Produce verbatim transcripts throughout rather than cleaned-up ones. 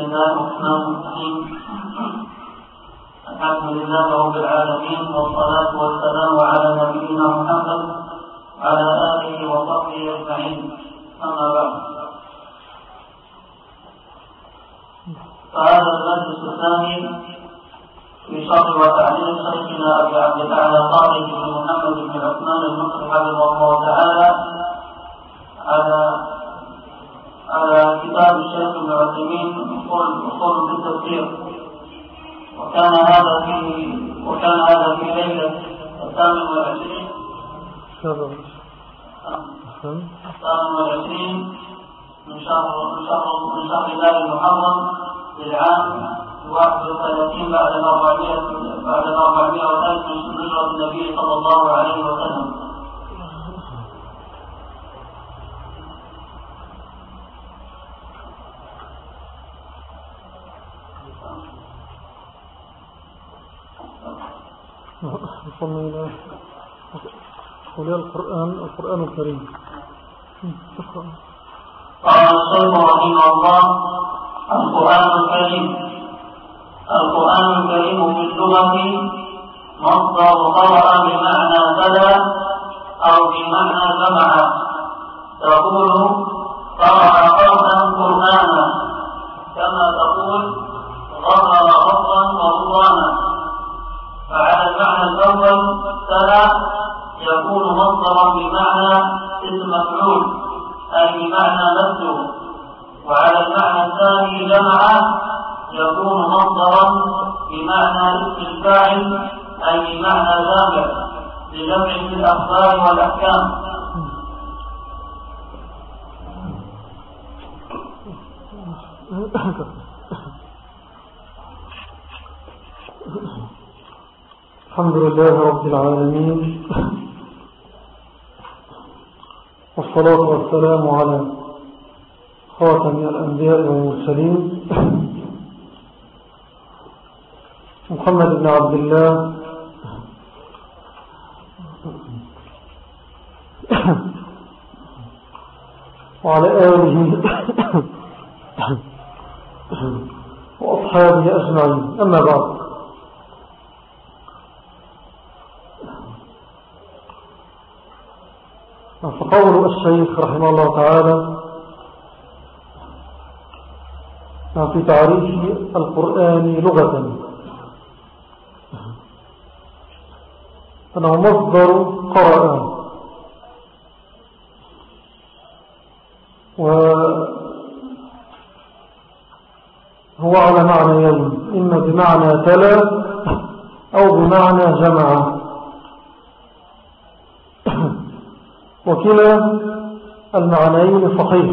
الله الرحمن الرحيم. الحمد لله رب العالمين، والصلاة والسلام على نبينا محمد وعلى آله وصحبه أجمعين. أما بعد، فهذا المجلس الثاني في شرح وتعليم شيخنا أبي عبد الأعلى طارق بن محمد بن عثمان المصري حفظه الله تعالى على على كتاب الشيخ ابن عثيمين أصول في التفسير. وكان هذا في وكان هذا في ليلة الثامن والعشرين الثامن والعشرين من شهر من شهر من شهر الله المحرم للعام واحد وثلاثين بعد الأربعمائة بعد الأربعمائة وثلاث من هجرة النبي صلى الله عليه وسلم. وصلنا إلى قول القرآن القرآن الكريم. قال الشيخ رحمه الله: القرآن الكريم. القرآن الكريم في اللغة مصدر قرأ بمعنى تلا أو بمعنى جمع. تقول قرأ قرآنا قرآنا، كما تقول غفر غفرا وغفرانا. فعلى المعنى الأول تلا يكون مصدرا بمعنى اسم مفعول، أي بمعنى متلو. وعلى المعنى الثاني جمع يكون مصدرا بمعنى اسم الفاعل، أي بمعنى جامع لجمع الأخبار والأحكام. الحمد لله رب العالمين، والصلاة والسلام على خاتم الأنبياء والمرسلين محمد بن عبد الله وعلى آله وأصحابه أجمعين. أما بعد، فقول الشيخ رحمه الله تعالى في تعريف القرآن لغة أنه مصدر قرأ، وهو على معنيين: إما بمعنى تلا أو بمعنى جمع، وكلا المعنيين صحيح.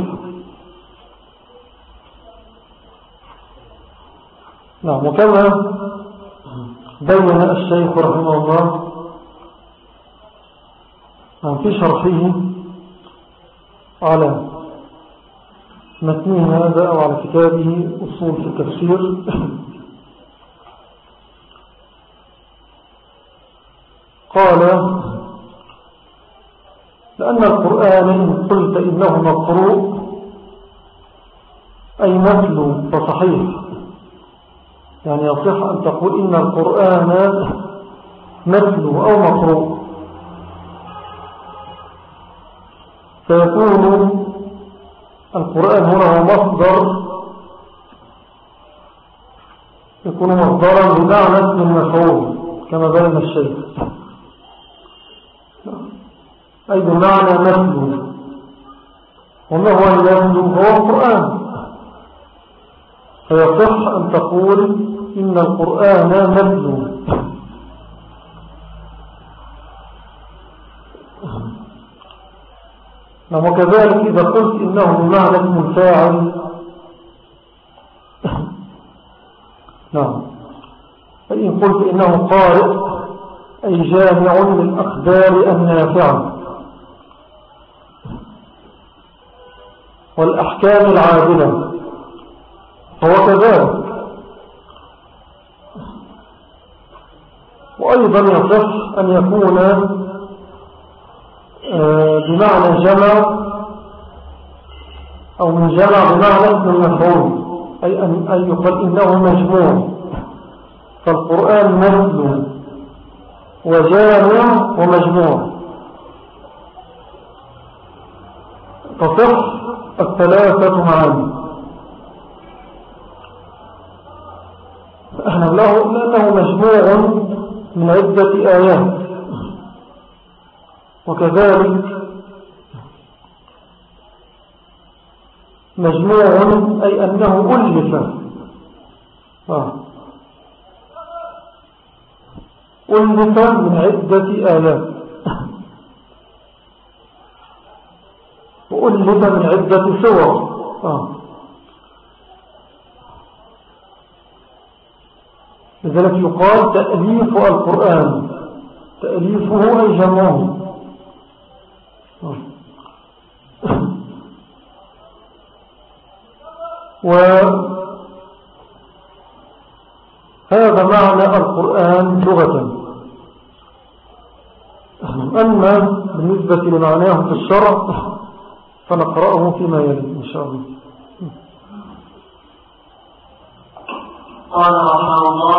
نعم. وكما بين الشيخ رحمه الله في شرحه على متن هذا أو على كتابه أصول في التفسير قال: لأن القرآن إن قلت إنه مقروء أي متلو فصحيح، يعني يصح أن تقول إن القرآن متلو أو مقروء، فيكون القرآن هنا هو مصدر، يكون مصدرا بمعنى اسم المفعول كما بين الشيخ، أي بمعنى متلو. وما هو المتلو؟ هو القرآن. فيصح أن تقول إن القرآن متلو. وكذلك إذا قلت إنه بمعنى اسم الفاعل، نعم، فإن قلت إنه قارئ أي جامع للأخبار النافعة والأحكام العادلة، فهو كذلك. وأيضا يصح أن يكون بمعنى جمع أو من جمع بمعنى اسم المفعول، أي أن أي يقال إنه مجموع، فالقرآن مثل وجامع ومجموع، تصح الثلاثة معا. لأنه مجموع من عدة آيات، وكذلك مجموع أي أنه ألف آه. ألف من عدة آيات، وألف من عدة سور آه. لذلك يقال تأليف القرآن، تأليفه أي جمعه آه. وهذا معنى القرآن لغة. أما بالنسبة لمعناه في الشرع فنقرأه فيما يلي إن شاء الله. قال رحمه الله: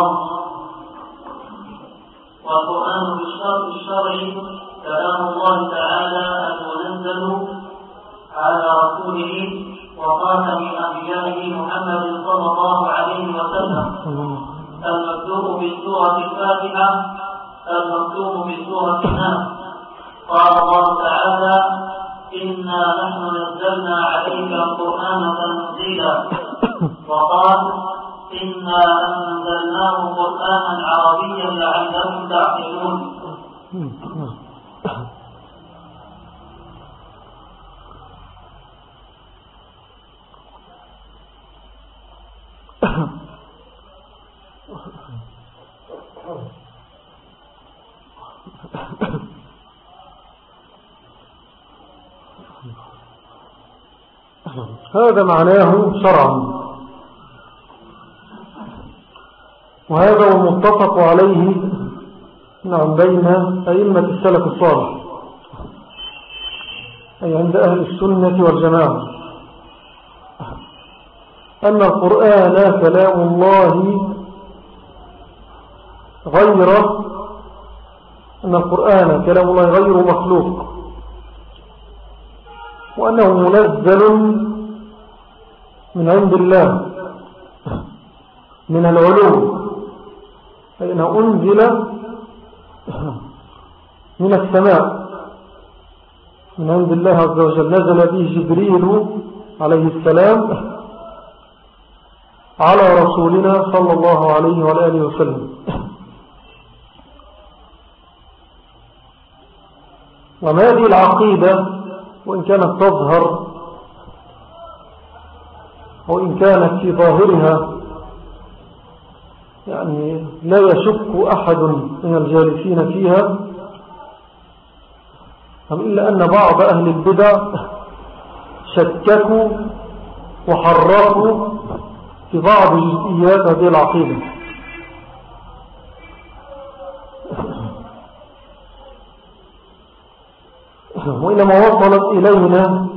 والقرآن الشرعي كلام الله تعالى المنزل على رسوله وخاتم أنبيائه محمد صلى الله عليه وسلم، المكتوب بسورة الفاتحة، المكتوب بسورة الناس. قال الله تعالى: إنا نحن نزلنا عليك القرآن تنزيلا. وقال: إنا أنزلناه قرآنا عربيا لعلكم تعقلون. هذا معناه شرعا، وهذا هو المتفق عليه نعم بين أئمة السلف الصالح، أي عند أهل السنة والجماعة، أن القرآن كلام الله غير أن القرآن كلام الله غير مخلوق، وأنه منزل من عند الله من العلو، أي أنه أنزل من السماء من عند الله عز وجل، نزل به جبريل عليه السلام على رسولنا صلى الله عليه وآله وسلم. وما هذه العقيدة وإن كانت تظهر وإن كانت في ظاهرها يعني لا يشك أحد من الجالسين فيها، إلا أن بعض أهل البدع شككوا وحرفوا في بعض جزئيات هذه العقيدة. وإنما وصلت إلينا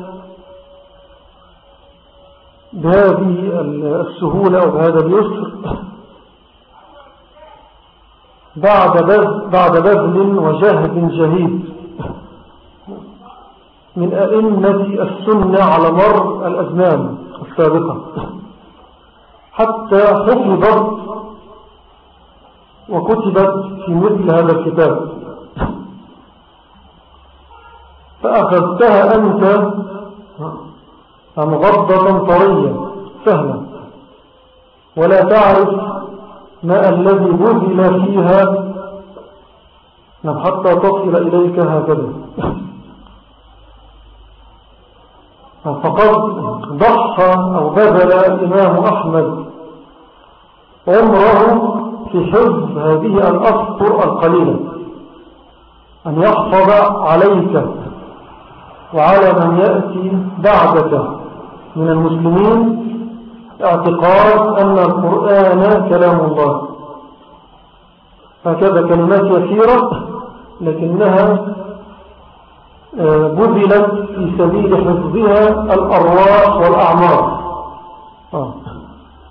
بهذه السهولة أو بهذا اليسر بعد بذل, بعد بذل وجهد جهيد من أئمة السنة على مر الأزمان السابقة، حتى حفظت وكتبت في مثل هذا الكتاب. فأخذتها أنت مغضة طرية سهلة، ولا تعرف ما الذي بذل فيها حتى تصل إليك هكذا. فقد ضحى أو بذل الإمام أحمد عمره في حفظ هذه الأسطر القليلة، أن يحفظ عليك وعلى من يأتي بعدك من المسلمين اعتقاد أن القرآن كلام الله. هكذا كلمات يسيرة لكنها بذلت في سبيل حفظها الأرواح والأعمار.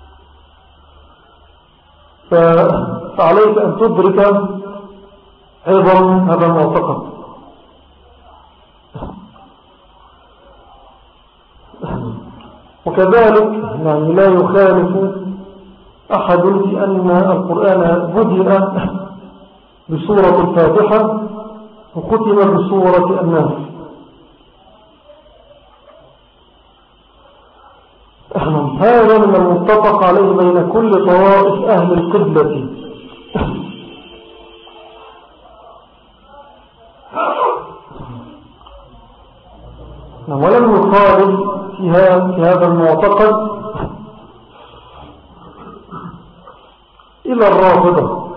فعليك أن تدرك عظم هذا المعتقد. وكذلك يعني لا يخالف أحد في أن القرآن بدأ بسورة الفاتحة وختم بسورة الناس. هذا من المتفق عليه بين كل طوائف أهل القبلة. ولم يخالف في هذا المعتقد إلى الرافضة،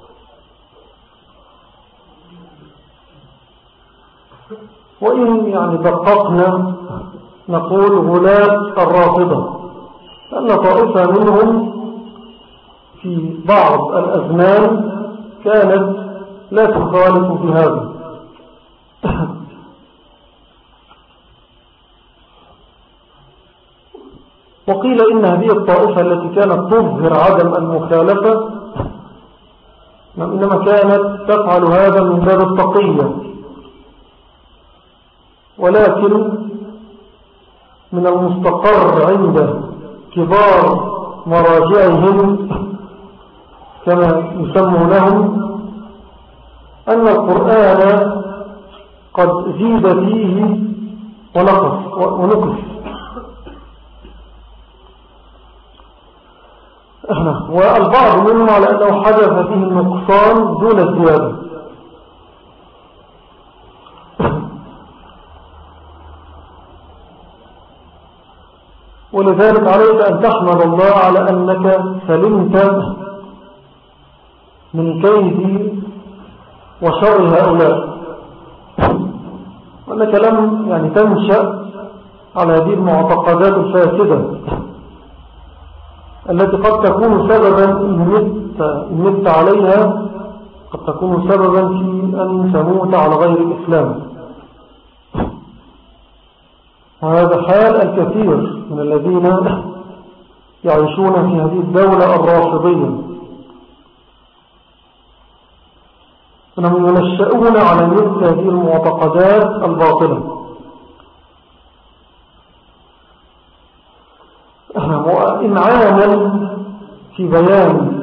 وإن يعني دققنا نقول غلاة الرافضة، لأن طائفة منهم في بعض الأزمان كانت لا تخالف في هذا. وقيل إن هذه الطائفة التي كانت تظهر عدم المخالفة إنما كانت تفعل هذا من باب التقية، ولكن من المستقر عند كبار مراجعهم كما يسمونهم أن القرآن قد زيد فيه ونقص ونقص والبعض منهم على أنه حدث فيه النقصان دون الزيادة. ولذلك عليك أن تحمد الله على أنك سلمت من كيد وشر هؤلاء، وأنك لم يعني تنشأ على هذه المعتقدات الفاسدة التي قد تكون سببا إن مت, إن مت عليها قد تكون سببا في أن تموت على غير الإسلام. وهذا حال الكثير من الذين يعيشون في هذه الدولة الرافضية، أنهم ينشأون على مثل هذه المعتقدات الباطلة. وإنعاما في بيان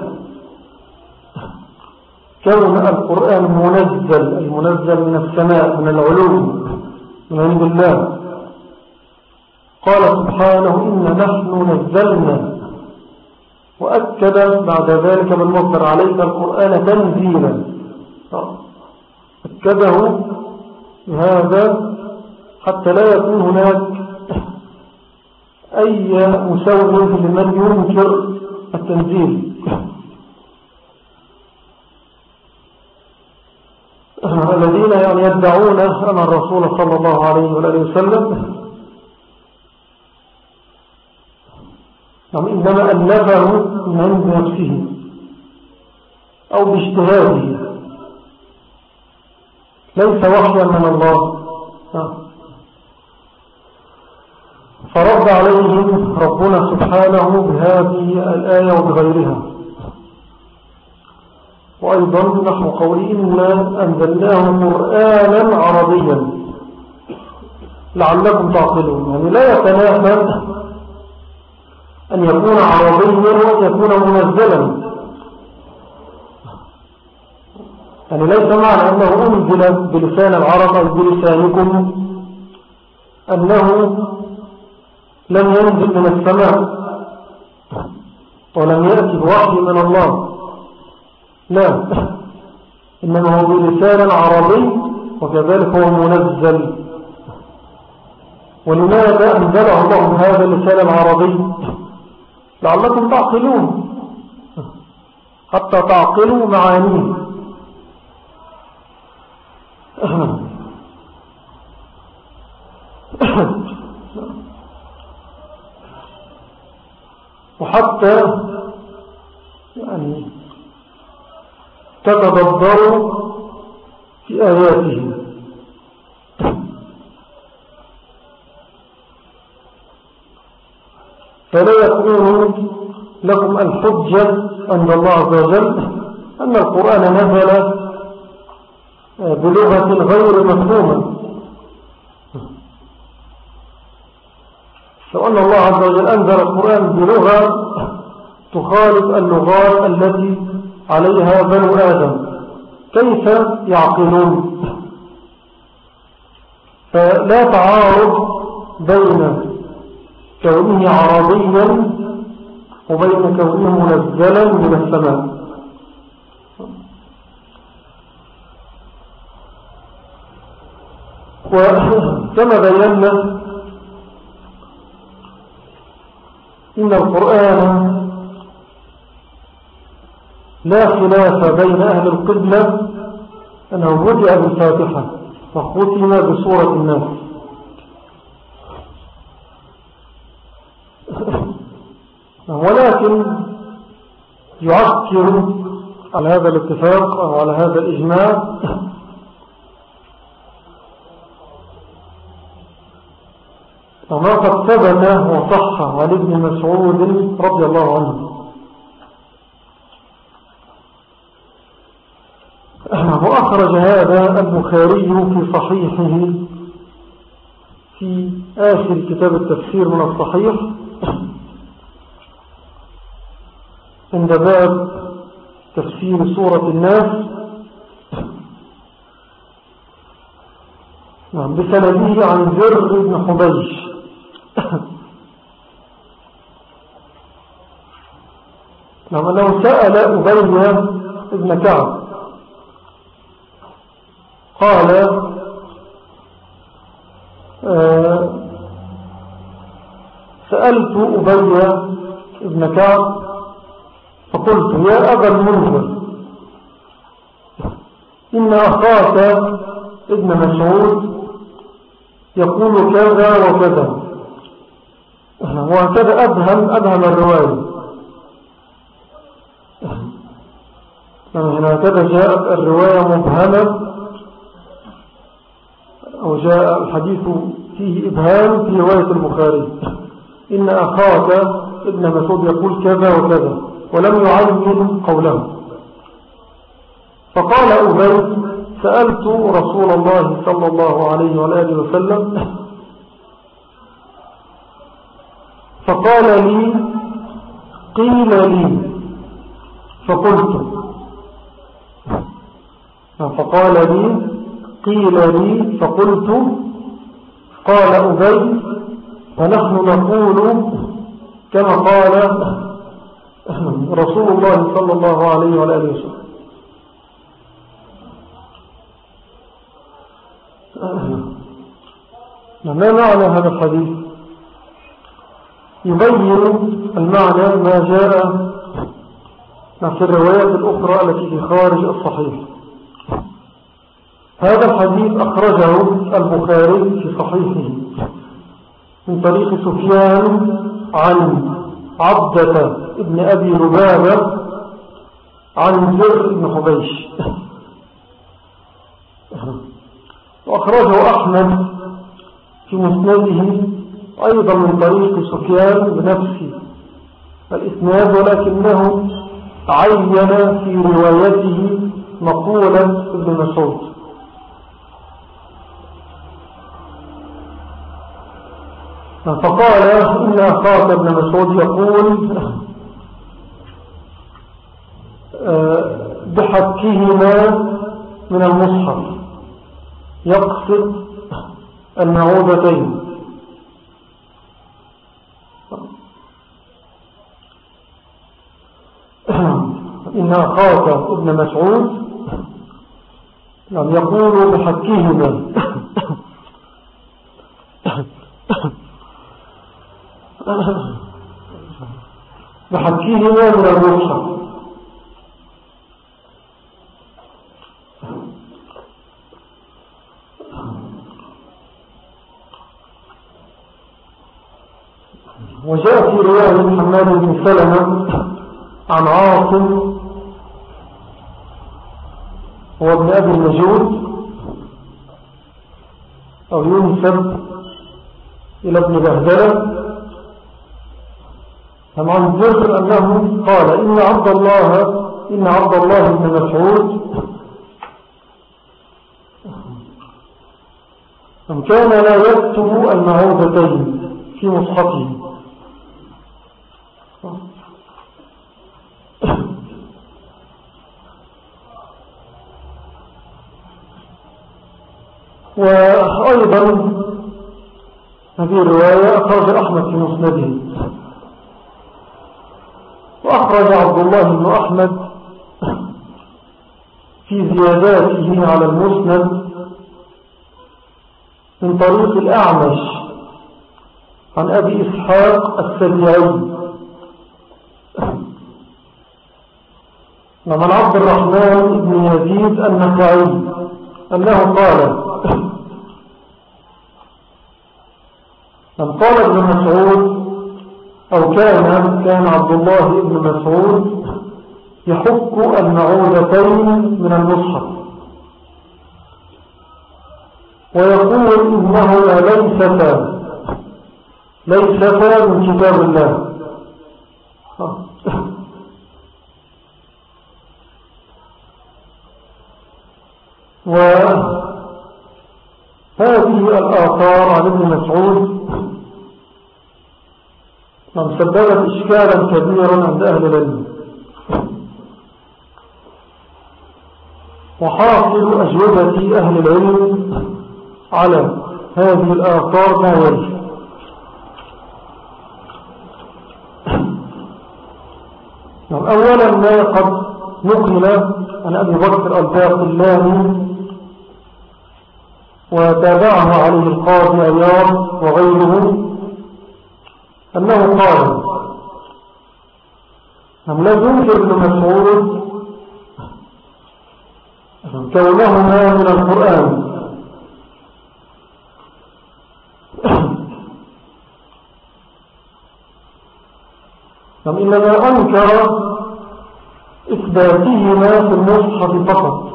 كون القرآن منزل المنزل من السماء من العلوم من عند الله، قال سبحانه إن نحن نزلنا، وأكد بعد ذلك بالمصدر عليك القرآن تنزيلا، أكده بهذا حتى لا يكون هناك أي مسوغ لمن ينكر التنزيل. الذين يعني يدعون أن الرسول صلى الله عليه وآله وسلم يعني إنما ألفه من عند نفسه أو باجتهاده، ليس وحيا من الله. فرد عليهم ربنا سبحانه بهذه الآية وبغيرها. وأيضا نحن قولي إنا أنزلناه قرآنا عربيا لعلكم تعقلون، يعني لا يتنافى أن يكون عربيا وأن يكون منزلا، يعني ليس معنى أنه أنزل بلسان العرب أو بلسانكم أنه لم ينزل من السماء ولم يأتي بوحي من الله، لا، إنما هو بلسان عربي وكذلك هو منزل. ولماذا أنزله الله بهذا اللسان العربي؟ لعلكم تعقلون، حتى تعقلوا معانيه. وحتى يعني تتدبروا في آياته. فلا يكون لكم الحجة عند الله عز وجل أن القرآن نزل بلغة غير مفهومة، لو أن الله عز وجل أنزل القرآن بلغة تخالف اللغات التي عليها بنو آدم كيف يعقلون؟ فلا تعارض بين كونه عربيا وبين كونه منزلا من السماء. وكما بينا إن القرآن لا خلاف بين أهل القبلة أنه بدأ بالفاتحة وختم بسورة الناس، ولكن يعكر على هذا الاتفاق أو على هذا الإجماع وما قد ثبت وصح عن ابن مسعود رضي الله عنه. وأخرج هذا البخاري في صحيحه في آخر كتاب التفسير من الصحيح عند باب تفسير سورة الناس بسنده عن زر بن حبيش لما أنه سأل أبي بن كعب قال آه سألت أبي بن كعب فقلت يا أبا المنذر إن أخاك ابن مسعود يقول كذا وكذا، وهكذا أبهم أبهم الرواية، هكذا جاءت الرواية مبهمة أو جاء الحديث فيه إبهام في رواية البخاري، إن أخاك ابن مسعود يقول كذا وكذا ولم يعين قوله. فقال أبي سألت رسول الله صلى الله عليه وآله وسلم فقال لي قيل لي فقلت فقال لي قيل لي فقلت قال أبي فنحن نقول كما قال رسول الله صلى الله عليه وآله وسلم. ما معنى هذا الحديث؟ يبين المعنى ما جاء في الروايات الأخرى التي في خارج الصحيح. هذا الحديث أخرجه البخاري في صحيحه من طريق سفيان عن عبدة ابن أبي لبابة عن زر بن حبيش، وأخرجه أحمد في مسنده أيضا من طريق سفيان بنفس الإسناد، ولكنه عين في روايته مقولة ابن مسعود. فقال إن أخاك ابن مسعود يقول بحكهما من المصحف، يقصد النعوذتين. إن أخاك ابن مسعود لم يقول بحكهما بحكهما من المصحف. وجاء في رواية محمد بن سلمة عن عاصم وابن أبي النجود أو ينسب إلى ابن بهدلة عن جابر أنه قال إن عبد الله إن عبد الله بن مسعود كان لا يكتب المعوذتين في مصحفه، وأيضا هذه الرواية أخرج أحمد في مسنده، وأخرج عبد الله بن أحمد في زياداته على المسند من طريق الأعمش عن أبي إسحاق السبيعي ومن عبد الرحمن بن يزيد النخعي أنه قال من قال ابن مسعود أو كان كان عبد الله بن مسعود يحك المعوذتين من المصحف ويقول إنهما ليستا ليستا من كتاب الله. وهذه الآثار عن ابن مسعود من سببت إشكالا كبيرا عند أهل العلم، وحاصل أجوبة أهل العلم على هذه الآثار ما يلي. أولا ما قد نقل عن أبي بكر الباقلاني وتابعه عليه القاضي عياض وغيره أنه قال أم لا ينكر ابن مسعود كونهما من القرآن، أم إنما أنكر إثباتهما في المصحف فقط،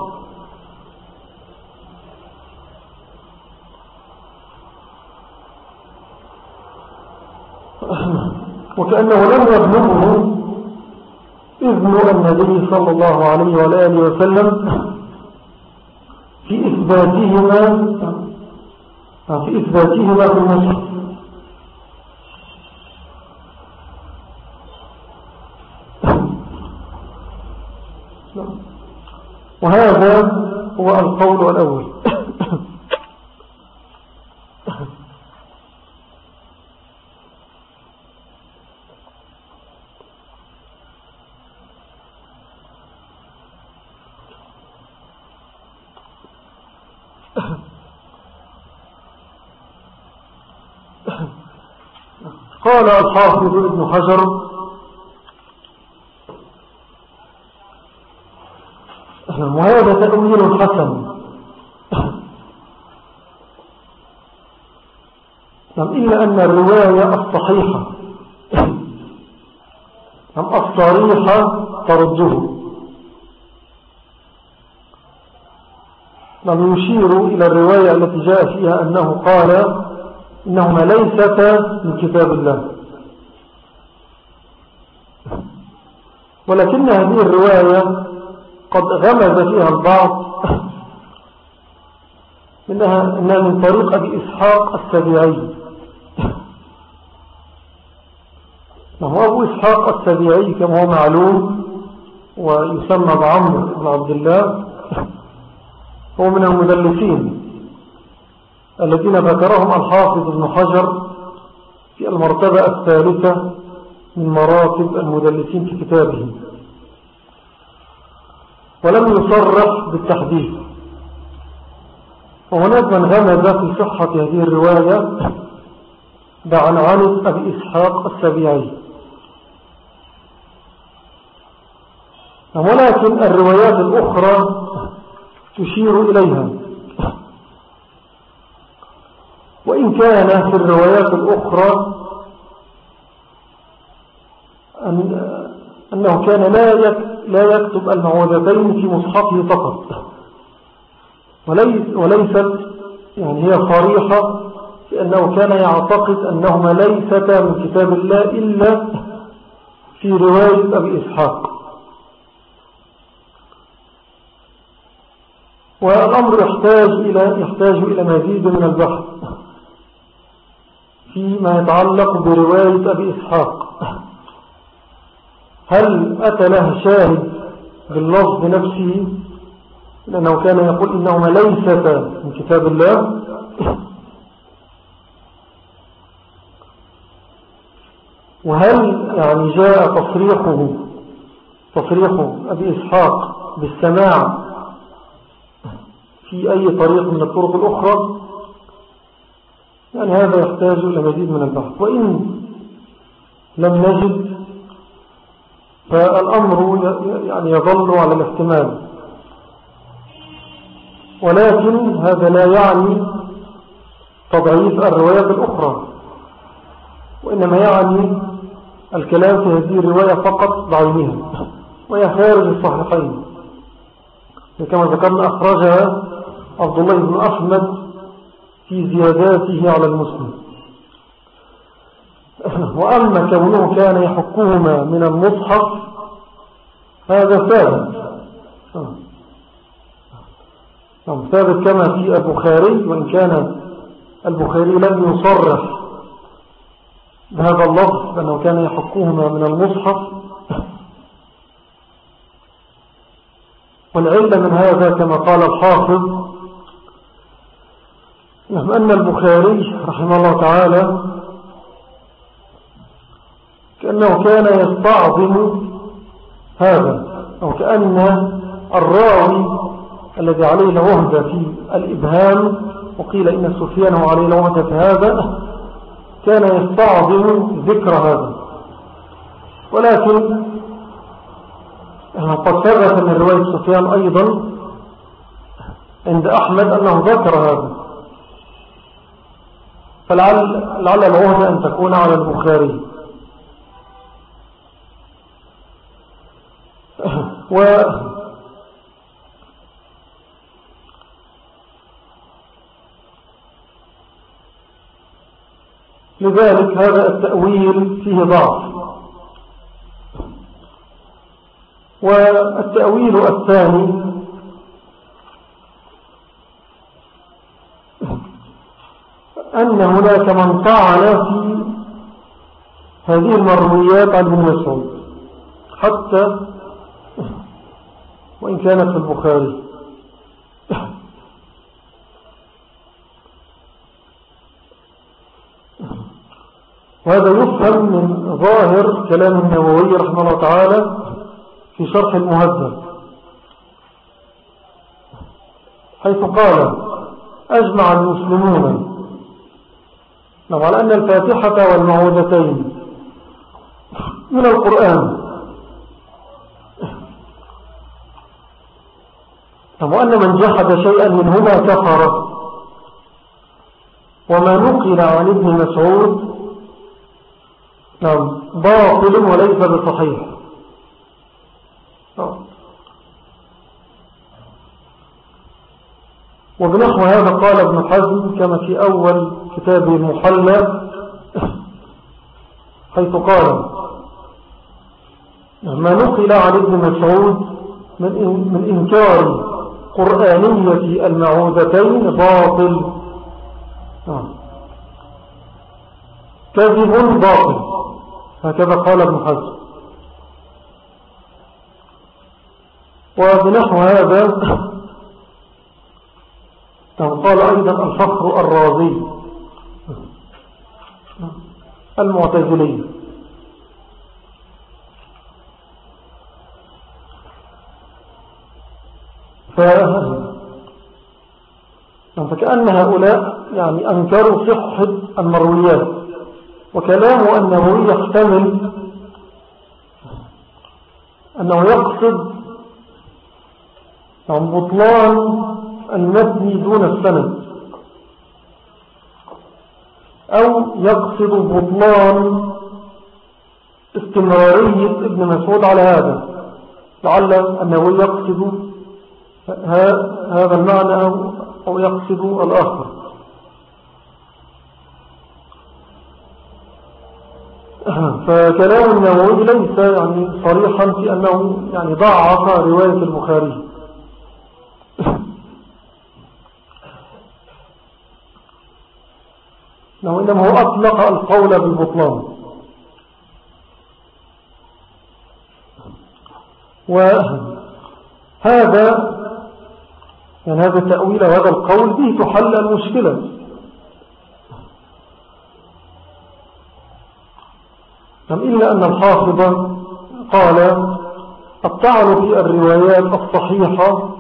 وكأنه لم يبلغه إذن النبي صلى الله عليه وآله وسلم في إثباتهما في إثباتهما في المصحف. وهذا هو القول الأول. قال الحافظ ابن حجر وهذا تأويل حسن، إلا أن الرواية الصحيحة أم الصريحة ترده، لم يشير إلى الرواية التي جاء فيها أنه قال إنهما ليستا من كتاب الله، ولكن هذه الرواية قد غمز فيها البعض إنها, إنها من طريق أبي إسحاق السبيعي. وهو أبو إسحاق السبيعي كما هو معلوم ويسمى بعمر بن عبد الله، هو من المدلسين الذين ذكرهم الحافظ ابن حجر في المرتبة الثالثة من مراتب المدلسين في كتابه، ولم يصرح بالتحديث. وهناك من غمز في صحة هذه الرواية بعنعنة أبي إسحاق السبيعي، ولكن الروايات الأخرى تشير إليها، وإن كان في الروايات الأخرى أن أنه كان لا لا يكتب المعوذتين في مصحفه فقط، وليست يعني هي صريحة في أنه كان يعتقد أنهما ليستا من كتاب الله إلا في رواية أبي إسحاق. والأمر يحتاج إلى يحتاج إلى مزيد من البحث فيما يتعلق برواية أبي إسحاق. هل أتى له شاهد باللفظ نفسه، لأنه كان يقول إنهما ليستا من كتاب الله، وهل يعني جاء تصريحه تصريح أبي إسحاق بالسماع في أي طريق من الطرق الأخرى؟ يعني هذا يحتاج إلى مزيد من البحث. وإن لم نجد فالأمر يعني يظل على الاحتمال، ولكن هذا لا يعني تضعيف الروايات الأخرى، وإنما يعني الكلام في هذه الرواية فقط بعينها، وهي خارج الصحيحين كما ذكرنا أخرجها عبد الله بن أحمد في زياداته على المسلم. وأما كونه كان يحكهما من المصحف هذا ثابت ثابت كما في البخاري، وإن كان البخاري لم يصرح بهذا اللفظ لأنه كان يحكهما من المصحف. والعلة من هذا كما قال الحافظ أن البخاري رحمه الله تعالى كأنه كان يستعظم هذا، أو كأن الراوي الذي عليه العهدة في الإبهام، وقيل إن سفيان عليه العهدة في هذا، كان يستعظم ذكر هذا. ولكن قد ثبت من رواية سفيان أيضا عند أحمد أنه ذكر هذا، فلعل لعل العهدة أن تكون على البخاري. و لذلك هذا التأويل فيه ضعف. والتأويل الثاني أن هناك من طعن في هذه المرويات عن ابن مسعود حتى وإن كانت في البخاري. وهذا يفهم من ظاهر كلام النووي رحمه الله تعالى في شرح المهذب، حيث قال: أجمع المسلمون على أن الفاتحة والمعوذتين من القرآن، وأن من جحد شيئا منهما كفر، وما نقل عن ابن مسعود نعم باطل وليس بصحيح. وبنحو هذا قال ابن حزم كما في أول كتابه المحلى، حيث قال: ما نقل عن ابن مسعود من إنكار قرآنية المعوذتين باطل، كذب باطل، هكذا قال ابن حزم. وبنحو هذا قال أيضا الفخر الرازي المعتزلي. فكأن هؤلاء يعني أنكروا صحة المرويات، وكلامه أنه يحتمل أنه يقصد عن بطلان المبني دون السند، أو يقصد بطلان استمرارية ابن مسعود على هذا، لعل أنه يقصد هذا المعنى أو يقصد الآخر. فكلام النووي ليس يعني صريحا في أنه يعني ضعف رواية البخاري. إنما هو أطلق القول بالبطلان. وهذا يعني هذا التأويل وهذا القول به تحل المشكلة. إلا أن الحافظ قال الطعن في الروايات الصحيحة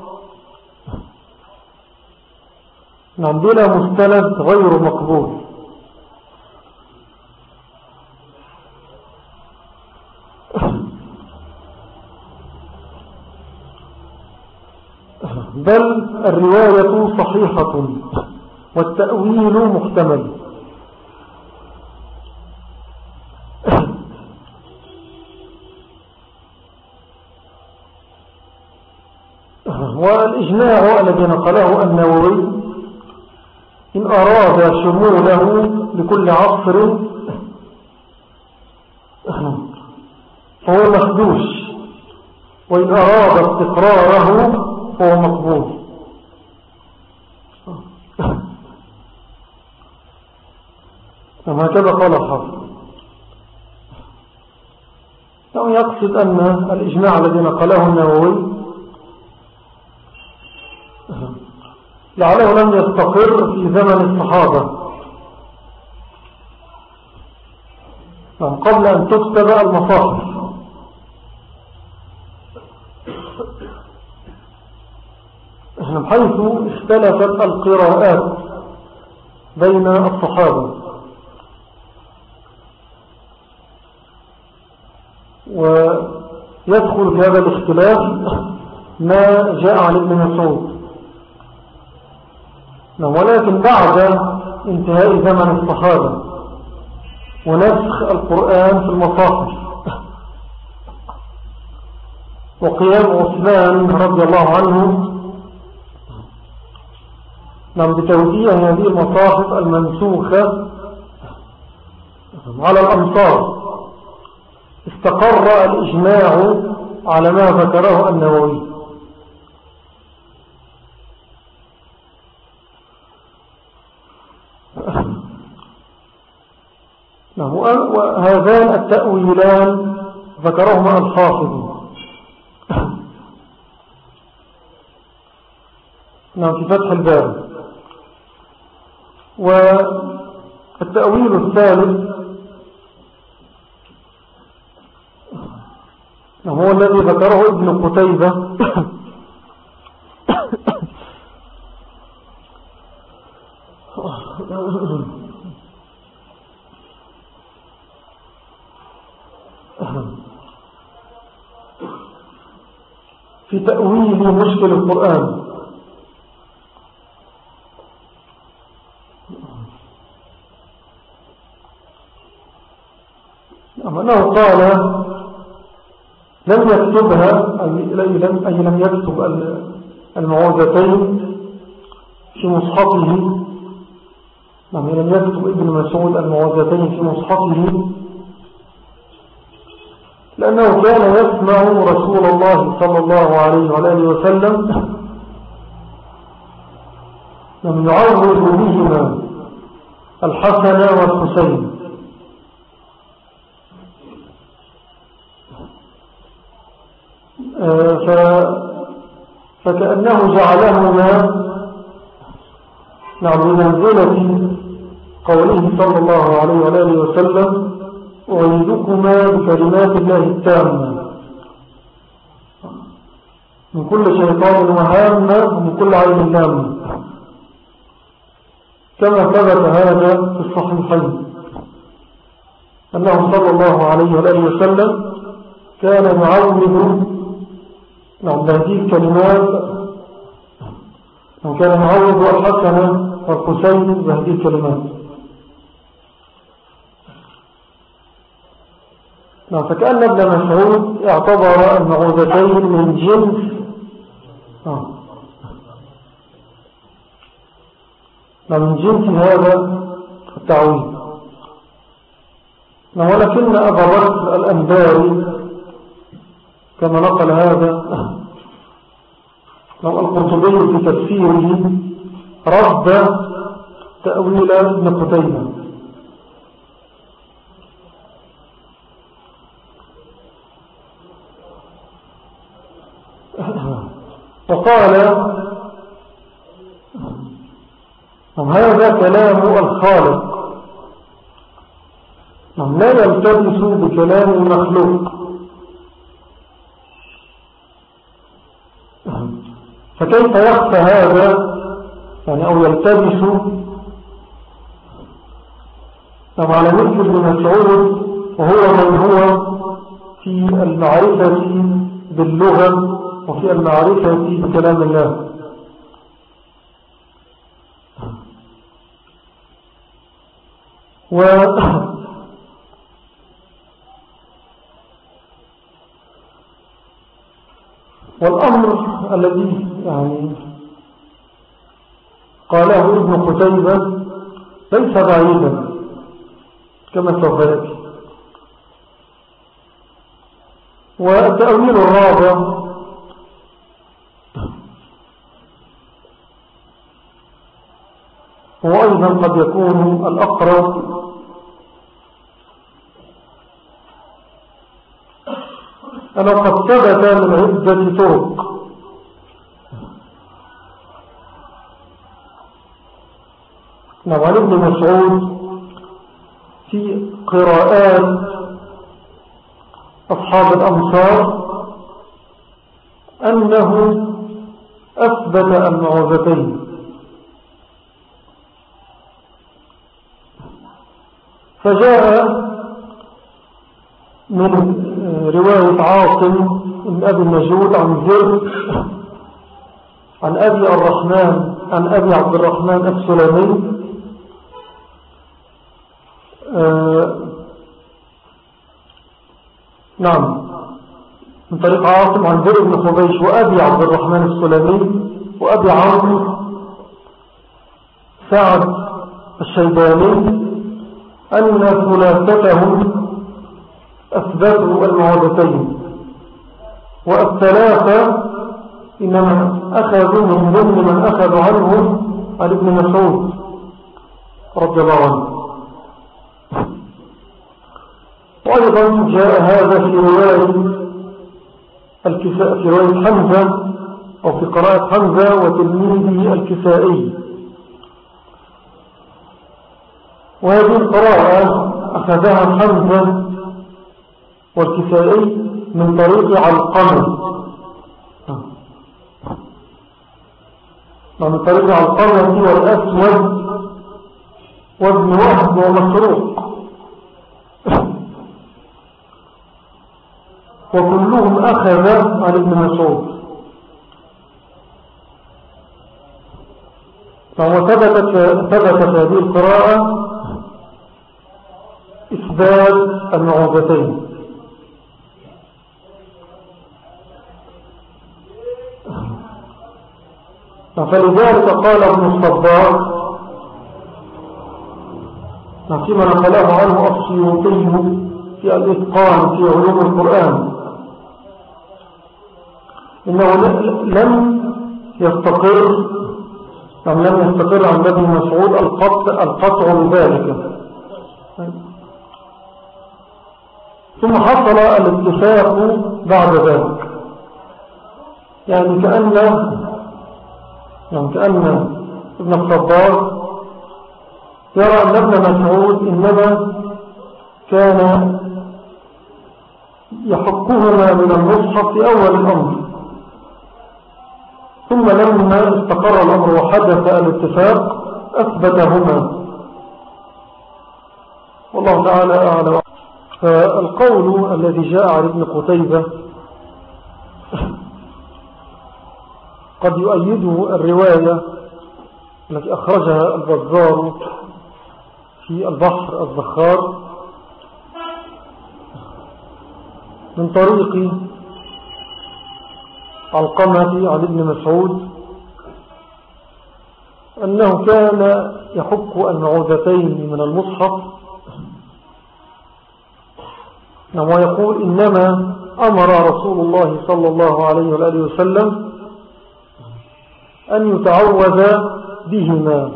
نعم بلا مستند غير مقبول، بل الرواية صحيحة والتأويل محتمل. والإجماع الذي نقله النووي إن أراد شموله لكل عصر فهو مخدوش، وإن أراد استقراره فهو مقبول. هكذا قال الحافظ. يقصد أن الإجماع الذي نقله النووي لعله لم يستقر في زمن الصحابة قبل أن تكتب المصاحف، حيث اختلفت القراءات بين الصحابة، ويدخل في هذا الاختلاف ما جاء عن ابن مسعود. ولكن بعد انتهاء زمن الصحابة ونسخ القرآن في المصاحف وقيام عثمان رضي الله عنه بتوزيع هذه المصاحف المنسوخة على الأمصار، استقر الإجماع على ما ذكره النووي. وهذان التأويلان ذكرهما الحافظ في فتح الباب. والتأويل الثالث هو الذي ذكره ابن قتيبة في تأويل مشكل القرآن. أنه قال لم يكتبها أي لم يكتب المعوذتين في مصحفه، لم يكتب ابن مسعود المعوذتين في مصحفه لأنه كان يسمع رسول الله صلى الله عليه وآله وسلم لم يعوذ بهما الحسن والحسين، فكأنه جعلهما نعم بمنزلة قوله صلى الله عليه وآله وسلم أعيذكما بكلمات الله التامة من كل شيطان وهامة ومن كل عين لامة، كما ثبت هذا في الصحيحين أنه صلى الله عليه وآله وسلم كان يعوذ نعم بهذه الكلمات، وكان يعوذ الحسن والحسين بهذه الكلمات. نعم فكأن ابن مسعود اعتبر المعوذتين من جنس آه. من جنس هذا التعويذ. ولكن أبا بكر الأنباري كما نقل هذا لو القرطبي في تفسيره رد تأويل ابن قتيبة، وقال هذا كلام الخالق لا يلتبس بكلام المخلوق، فكيف يخفى هذا يعني أو يلتبس على مثل ابن مسعود وهو من هو في المعرفة باللغة وفي المعرفة بكلام الله. و والأمر الذي يعني قاله ابن قتيبة ليس بعيدا كما سوف يأتي. والتأويل الرابع هو أيضا قد يكون الأقرب أنا قد ثبت من عدة طرق، وعن ابن مسعود في قراءات أصحاب الأمصار أنه أثبت المعوذتين، فجاء من رواية عاصم بن أبي النجود عن زر عن أبي الرحمن عن أبي عبد الرحمن السلمي آه نعم من طريق عاصم عن زر بن خبيش وأبي عبد الرحمن السلمي وأبي عمرو سعد الشيباني أن ثلاثتهم أثبتوا المعوذتين، والثلاثة إنما أخذوا من ضمن من أخذوا عنهم عن ابن مسعود رضي الله عنه. وأيضا جاء هذا في رواية الكساء في رواية حمزة أو في قراءة حمزة وتلميذه الكسائي، وهذه القراءة أخذها حمزة والكسائي من طريق علقمة من طريق علقمة والأسود وابن وهب ومسروق، وكلهم أخذ عن ابن مسعود. فهو ثبت ثبت في هذه القراءة إثبات المعوذتين. فلذلك قال ابن الصباح فيما نقله عنه السيوطي في الإتقان في علوم القرآن إنه لم يستقر أم لم يستقر عن ابن مسعود القطع, القطع بذلك، ثم حصل الاتفاق بعد ذلك، يعني كأن يعني كأن ابن الصباح يرى أن ابن مسعود إنما كان يحقهما من المصحف في أول الأمر، ثم لما استقر الأمر وحدث الاتفاق أثبتهما، والله تعالى أعلم. فالقول الذي جاء عن ابن قتيبة قد يؤيده الرواية التي أخرجها البزار في البحر الزخار من طريق علقمة عن ابن مسعود أنه كان يحك المعوذتين من المصحف ويقول إنما أمر رسول الله صلى الله عليه وآله وسلم أن يتعوذ بهما.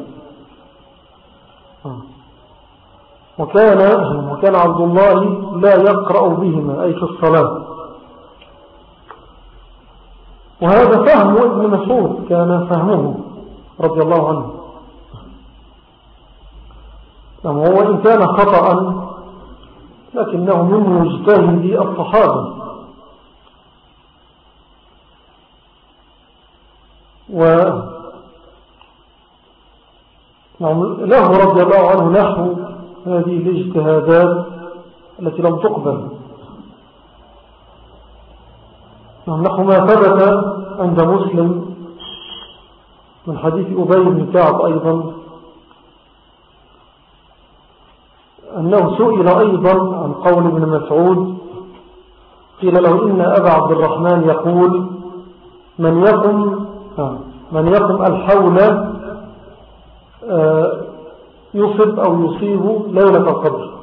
وكان, وكان عبد الله لا يقرأ بهما أي في الصلاة. وهذا فهم ابن مسعود، كان فهمه رضي الله عنه. هو إن كان خطأ لكنه من مجتهدي الصحابة. وله رضي الله عنه نحو هذه الاجتهادات التي لم تقبل، نحو ما ثبت عند مسلم من حديث أبي بن كعب أيضا أنه سئل أيضا عن قول ابن مسعود، قيل له إن أبا عبد الرحمن يقول من يقم من يقم الحول يصب أو يصيب ليلة القدر.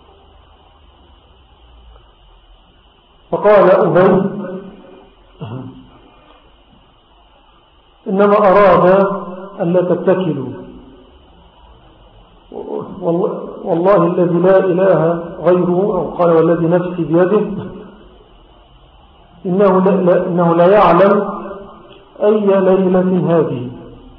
فقال أبي إنما أراد أن لا تتكلوا، والله الذي لا إله غيره، أو قال والذي نفسي بيده، إنه لا, إنه لا يعلم أي ليلة هذه،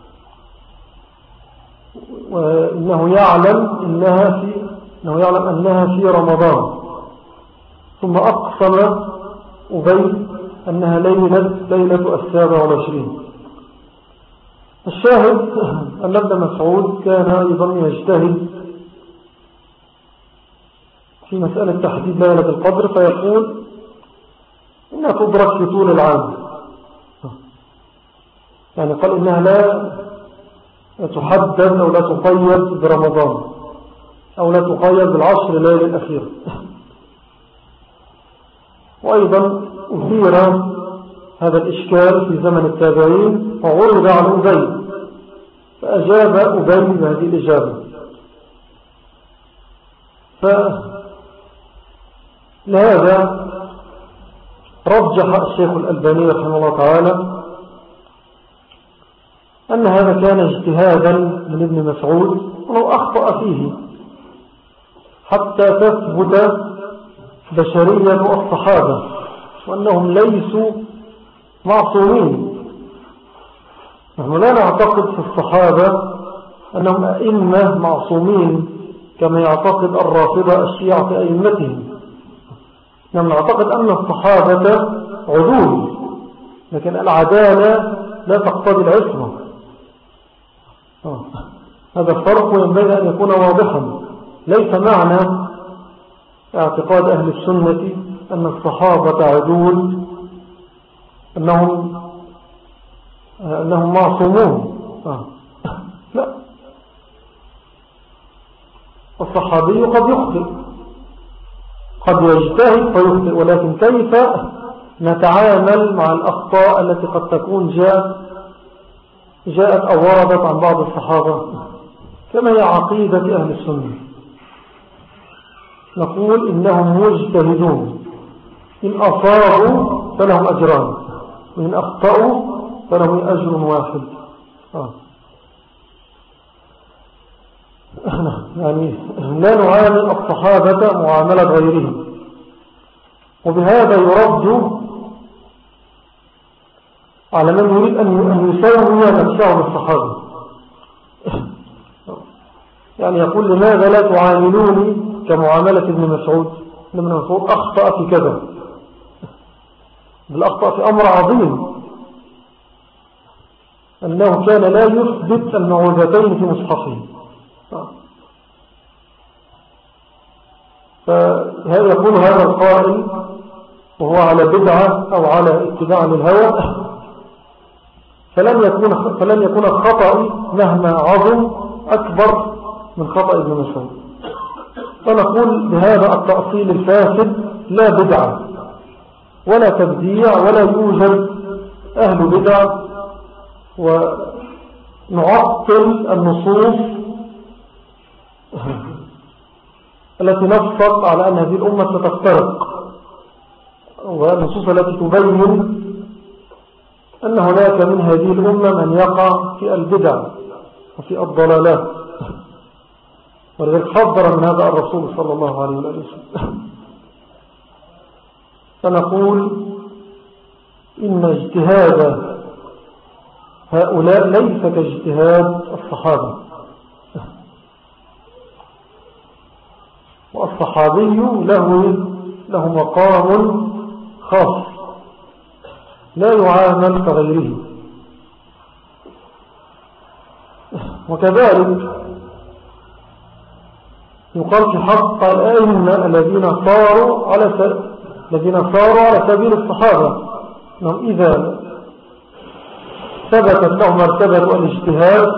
وإنه يعلم إنها في إنه يعلم أنها في رمضان. ثم أقسم أبي أنها ليلة ليلة السابع والعشرين. الشاهد أن ابن مسعود كان أيضا يجتهد في مسألة تحديد ليلة القدر، فيقول إنها تدرك في طول العام، يعني قال إنها لا تحدد أو لا تقيد برمضان أو لا تقيد بالعشر الليالي الأخيرة. وأيضا أثير هذا الإشكال في زمن التابعين وعرض عن أبي، فأجاب أبي بهذه الإجابة. فلهذا رجح الشيخ الألباني رحمه الله تعالى أن هذا كان اجتهادا من ابن مسعود، ولو أخطأ فيه حتى تثبت بشرية الصحابة وأنهم ليسوا معصومين. نحن لا نعتقد في الصحابة أنهم أئمة معصومين كما يعتقد الرافضة الشيعة في أئمتهم. نحن نعتقد أن الصحابة عدول، لكن العدالة لا تقتضي العصمة. آه. هذا الفرق ينبغي أن يكون واضحا. ليس معنى اعتقاد أهل السنة أن الصحابة عدول أنهم أنهم معصومون. آه. لا، الصحابي قد يخطئ، قد يجتهد فيخطئ، ولكن كيف نتعامل مع الأخطاء التي قد تكون جاءت جاءت أو وردت عن بعض الصحابة كما هي عقيدة أهل السنة. نقول إنهم مجتهدون، إن أصابوا فلهم أجران، وإن أخطأوا فلهم أجر واحد. آه. يعني لا نعامل الصحابة معاملة غيرهم، وبهذا يرد على من يريد أن يساوي نفسه بالصحابة. يعني يقول لماذا لا تعاملوني كمعاملة ابن مسعود؟ ابن مسعود أخطأ في كذا، بل أخطأ في أمر عظيم، أنه كان لا يثبت المعوذتين في مصحفه. فهذا يقول هذا القائل وهو على بدعة أو على اتباع للهوى، فلن يكون فلن يكون الخطأ مهما عظم أكبر من خطأ ابن مسعود. فنقول بهذا التأصيل الفاسد لا بدعة ولا تبديع ولا يوجد أهل بدع، ونعطل النصوص التي نصت على أن هذه الأمة ستفترق، والنصوص التي تبين أن هناك من هذه الأمة من يقع في البدع وفي الضلالات، ولذلك حذر من هذا الرسول صلى الله عليه وسلم. فنقول إن اجتهاد هؤلاء ليس كاجتهاد الصحابة، والصحابي له له مقام خاص لا يعامل كغيره. وكذلك يقال في حق الأئمة الذين صاروا على الذين صاروا على سبيل الصحابة، أنهم إذا ثبتت لهم مرتبة الاجتهاد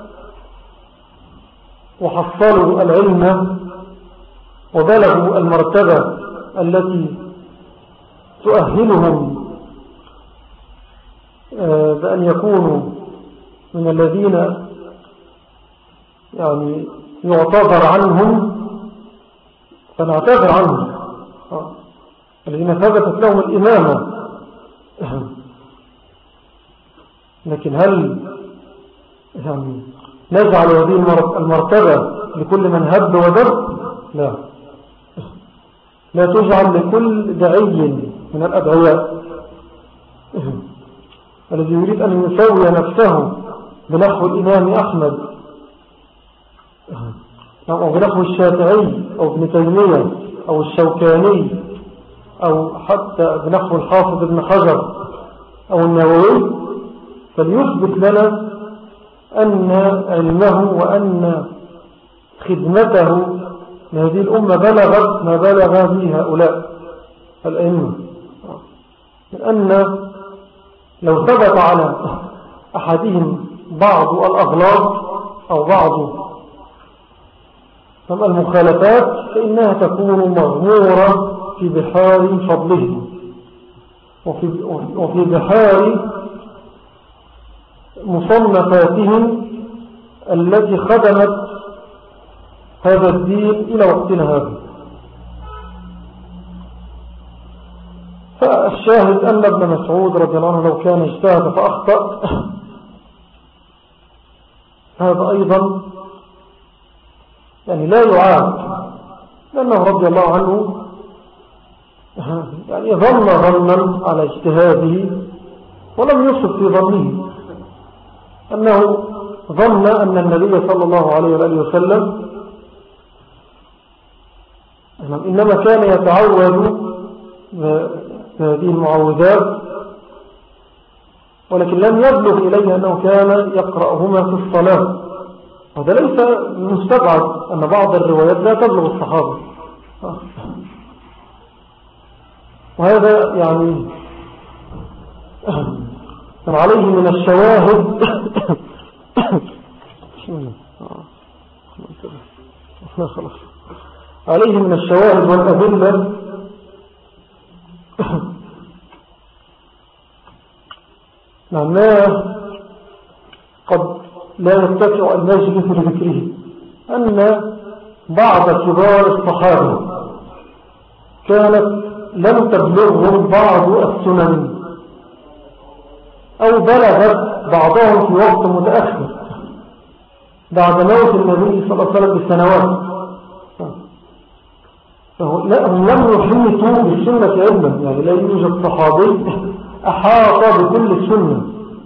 وحصلوا العلم وبلغوا المرتبة التي تؤهلهم بأن يكونوا من الذين يعني يعتذر عنهم، فنعتذر عنهم الذين ثبتت لهم الإمامة. لكن هل يعني نجعل هذه المرتبة لكل من هب ودب؟ لا، لا تجعل لكل داعي من الأدعياء الذي يريد أن يسوي نفسه بنحو الإمام أحمد أو بنحو الشافعي أو ابن تيمية أو الشوكاني أو حتى بنحو الحافظ ابن حجر أو النووي، فليثبت لنا أن علمه وأن خدمته لهذه الأمة بلغت ما بلغ به هؤلاء الأئمة. لأن لو ثبت على أحدهم بعض الأغلاط أو بعض المخالفات فإنها تكون مغمورة في بحار فضله وفي, وفي بحار مصنفاتهم التي خدمت هذا الدين إلى وقتنا هذا. فالشاهد أن ابن مسعود رضي الله عنه لو كان اجتهد فأخطأ هذا أيضا يعني لا يعاد، لأنه رضي الله عنه يعني ظن ظنا على اجتهاده ولم يصب في ظنه، أنه ظن أن النبي صلى الله عليه وآله وسلم إنما كان يتعوذ بهذه المعوذات، ولكن لم يبلغ إليه أنه كان يقرأهما في الصلاة. هذا ليس مستبعد أن بعض الروايات لا تبلغ الصحابة، وهذا يعني عليه من الشواهد عليه من الشواهد والأدلة ما قد لا يتسع المجلس لذكره، أن بعض كبار الصحابة كانت لم تبلغهم بعض السنن أو بلغت بعضهم في وقت متأخر بعد موت النبي صلى الله عليه وسلم بسنوات، فهم لم يحيطوا بالسنة علما، يعني لا يوجد صحابي أحاط بكل السنة،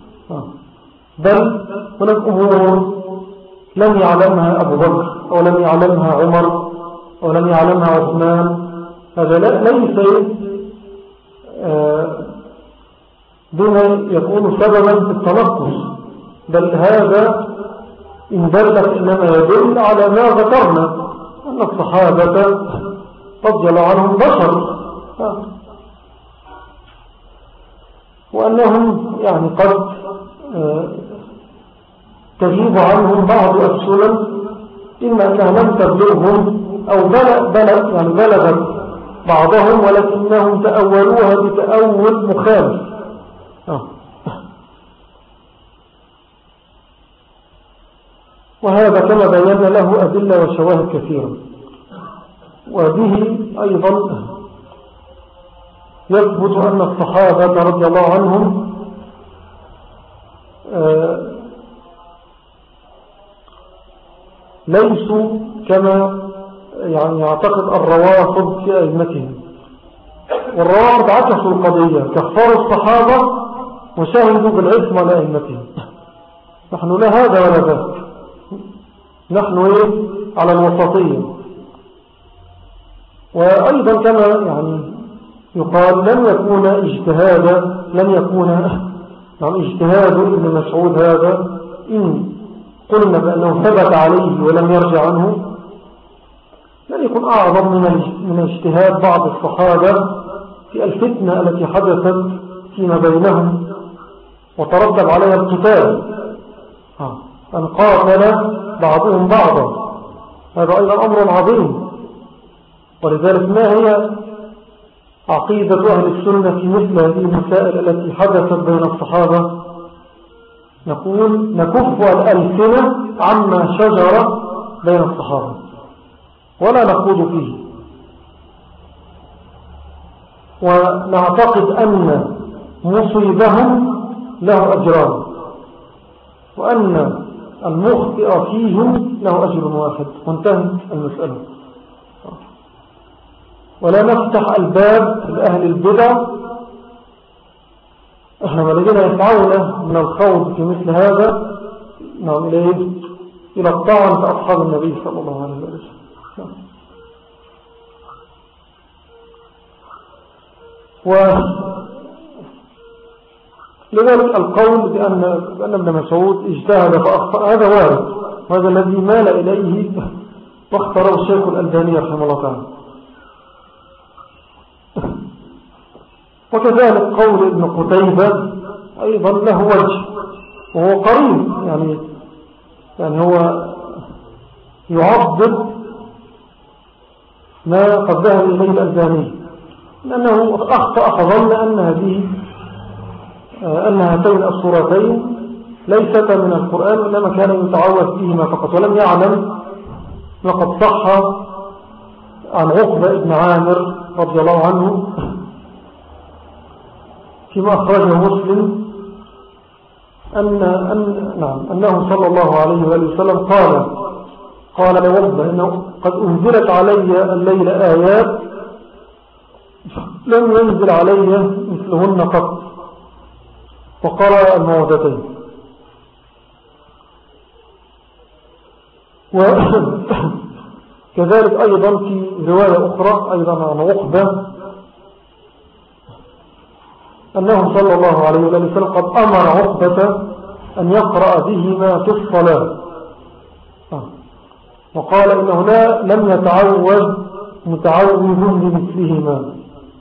بل هناك أمور لم يعلمها أبو بكر أو لم يعلمها عمر أو لم يعلمها عثمان. هذا ليس بما يكون سببا في التنقص، بل هذا إن دلت إنما يدل على ما ذكرنا أن الصحابة رضي الله عنهم بشر، وأنهم يعني قد تغيب عنهم بعض السنن، إما أنها لم تبلغهم أو بلغ بلغ يعني بلغت بعضهم ولكنهم تأولوها بتأول مخالف. وهذا كما بينا له أدلة وشواهد كثيرة. وبه أيضا يثبت أن الصحابة رضي الله عنهم ليسوا كما يعني يعتقد الروافض في أئمتهم. والروافض عكسوا القضية، كفروا الصحابة وشاهدوا بالعثم على أئمتهم. نحن لا هذا ولا ذاك، نحن إيه على الوسطية. وأيضا كما يعني يقال لن يكون اجتهادا لن يكون نعم اجتهاد ابن مسعود هذا إن قلنا بأنه ثبت عليه ولم يرجع عنه لن يكون أعظم من اجتهاد بعض الصحابة في الفتنة التي حدثت فيما بينهم وترتب عليها القتال، أن قاتل بعضهم بعضا. هذا أيضا أمر عظيم. ولذلك ما هي عقيدة أهل السنة في مثل هذه المسائل التي حدثت بين الصحابة؟ نقول نكف الألسنة عما شجر بين الصحابة ولا نخوض فيه، ونعتقد أن مصيبهم له أجران وأن المخطئ فيهم له أجر واحد، وانتهت المسألة. ولا نفتح الباب لأهل البدع. احنا ما لدينا يسعون من الخوض في مثل هذا نعم إليه إلى الطعن في أصحاب النبي صلى الله عليه وسلم. ولذلك القول بأن, بأن ابن مسعود اجتهد فأخطأ هذا وارد، وهذا الذي مال إليه واختاره الشيخ الألباني رحمه الله تعالى. وكذلك قول ابن قتيبة أيضا له وجه وهو قريب، يعني يعني هو يعضد ما قد ذهب إليه الألباني، لأنه أخطأ فظن أن هذه أن هاتين الصورتين ليست من القرآن إنما كان يتعوذ فيهما فقط، ولم يعلم ما قد صح عن عقبة ابن عامر رضي الله عنه فيما أخرجه مسلم أن أن نعم أنه صلى الله عليه وآله وسلم قال قال لعقبة إنه قد أنزلت علي الليلة آيات لم ينزل علي مثلهن قط، وقرأ المعوذتين. وكذلك أيضا في رواية أخرى أيضا عن عقبة أنه صلى الله عليه وسلم قد أمر عقبة أن يقرأ بهما في الصلاة، وقال إنه لا لم يتعوذ متعوذ بمثلهما،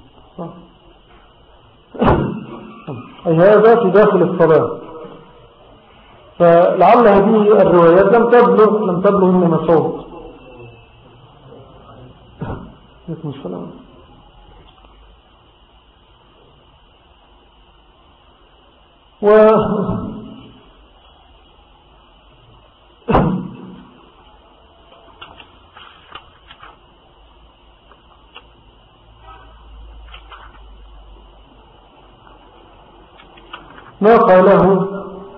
أي هذا في داخل الصلاة. فلعل هذه الروايات لم تبلغ لم تبلغ من مسعود. عليكم السلام. و ما قاله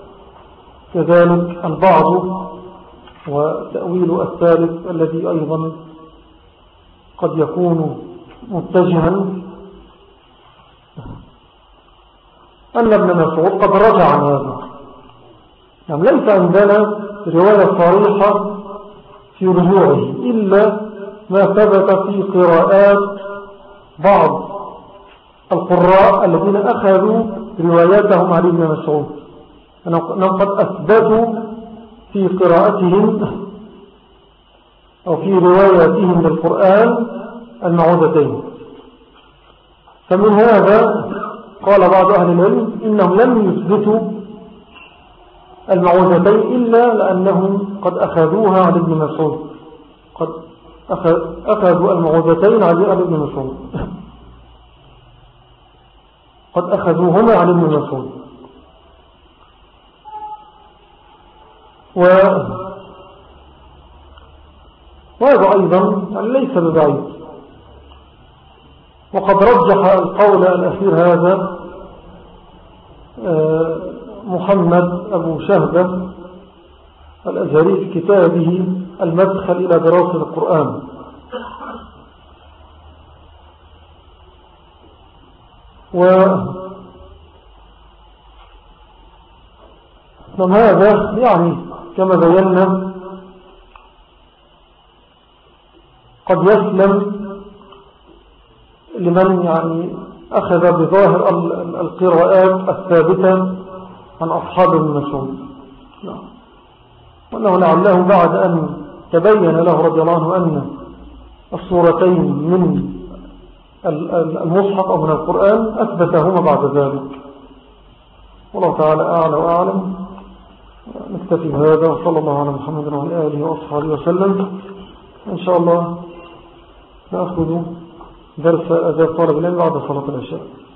كذلك البعض وتأويل الثالث الذي أيضا قد يكون متجها أن ابن مسعود قد رجع عن هذا، يعني ليس عندنا رواية صريحة في رجوعه إلا ما ثبت في قراءات بعض القراء الذين أخذوا رواياتهم عن ابن مسعود، أنهم قد أثبتوا في قراءتهم أو في رواياتهم للقرآن المعوذتين. فمن هذا قال بعض أهل العلم إنهم لم يثبتوا المعوذتين إلا لأنهم قد أخذوها عن ابن مسعود، قد أخذوا المعوذتين عن ابن مسعود قد أخذوهما عن ابن مسعود. وهذا أيضا ليس ببعيد، وقد رجح القول الأخير هذا محمد أبو شهبة الأزهري في كتابه المدخل إلى دراسة القرآن. و من هذا يعني كما بينا قد يسلم لمن يعني أخذ بظاهر القراءات الثابتة عن أصحاب المشهور، وأنه لعله بعد أن تبين له رضي الله عنه أن الصورتين من المصحف أو من القرآن أثبتهما بعد ذلك. والله تعالى أعلى وأعلم. نكتفي بهذا، وصلى الله على محمد وعلى آله وأصحابه وسلم. إن شاء الله نأخذ درس أداء طالب العلم بعد صلاة العشاء.